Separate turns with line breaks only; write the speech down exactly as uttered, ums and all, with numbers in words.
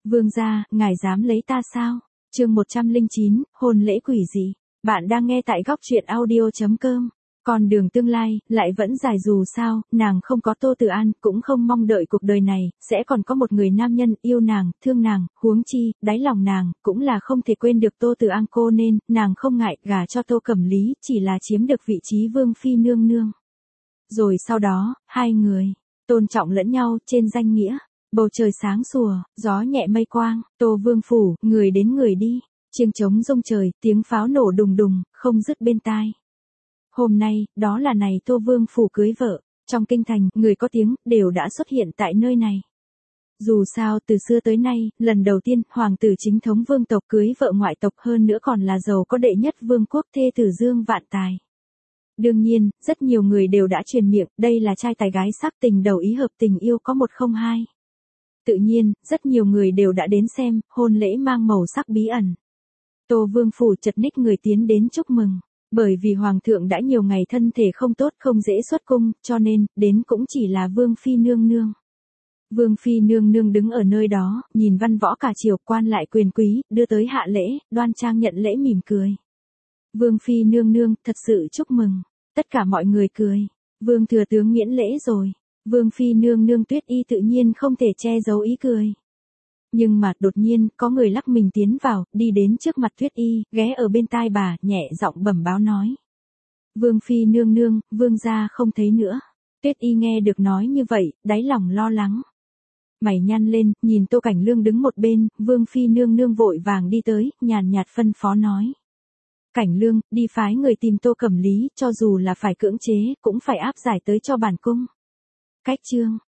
Vương gia, ngài dám lấy ta sao? Chương một trăm lẻ chín, hôn lễ quỷ dị. Bạn đang nghe tại góc truyện audio chấm com. Con đường tương lai, lại vẫn dài dù sao, nàng không có Tô Tử An, cũng không mong đợi cuộc đời này, sẽ còn có một người nam nhân yêu nàng, thương nàng, huống chi, đáy lòng nàng, cũng là không thể quên được Tô Tử An cô nên, nàng không ngại gả cho Tô Cẩm Lý, chỉ là chiếm được vị trí vương phi nương nương. Rồi sau đó, hai người, tôn trọng lẫn nhau, trên danh nghĩa. Bầu trời sáng sủa, gió nhẹ mây quang, Tô Vương phủ, người đến người đi, chiêng trống rung trời, tiếng pháo nổ đùng đùng, không dứt bên tai. Hôm nay, đó là ngày Tô Vương phủ cưới vợ, trong kinh thành, người có tiếng, đều đã xuất hiện tại nơi này. Dù sao, từ xưa tới nay, lần đầu tiên, hoàng tử chính thống vương tộc cưới vợ ngoại tộc hơn nữa còn là giàu có đệ nhất vương quốc thê tử Dương Vạn Tài. Đương nhiên, rất nhiều người đều đã truyền miệng, đây là trai tài gái sắc tình đầu ý hợp tình yêu có một không hai. Tự nhiên, rất nhiều người đều đã đến xem, hôn lễ mang màu sắc bí ẩn. Tô Vương phủ chật ních người tiến đến chúc mừng, bởi vì hoàng thượng đã nhiều ngày thân thể không tốt không dễ xuất cung, cho nên, đến cũng chỉ là vương phi nương nương. Vương phi nương nương đứng ở nơi đó, nhìn văn võ cả triều quan lại quyền quý, đưa tới hạ lễ, đoan trang nhận lễ mỉm cười. Vương phi nương nương, thật sự chúc mừng, tất cả mọi người cười, vương thừa tướng miễn lễ rồi. Vương phi nương nương Tuyết Y tự nhiên không thể che giấu ý cười. Nhưng mà đột nhiên có người lắc mình tiến vào, đi đến trước mặt Tuyết Y, ghé ở bên tai bà, nhẹ giọng bẩm báo nói. Vương phi nương nương, vương gia không thấy nữa. Tuyết Y nghe được nói như vậy, đáy lòng lo lắng. Mày nhăn lên, nhìn Tô Cảnh Lương đứng một bên, vương phi nương nương vội vàng đi tới, nhàn nhạt phân phó nói. Cảnh Lương, đi phái người tìm Tô Cẩm Lý, cho dù là phải cưỡng chế, cũng phải áp giải tới cho bản cung. Cách chương,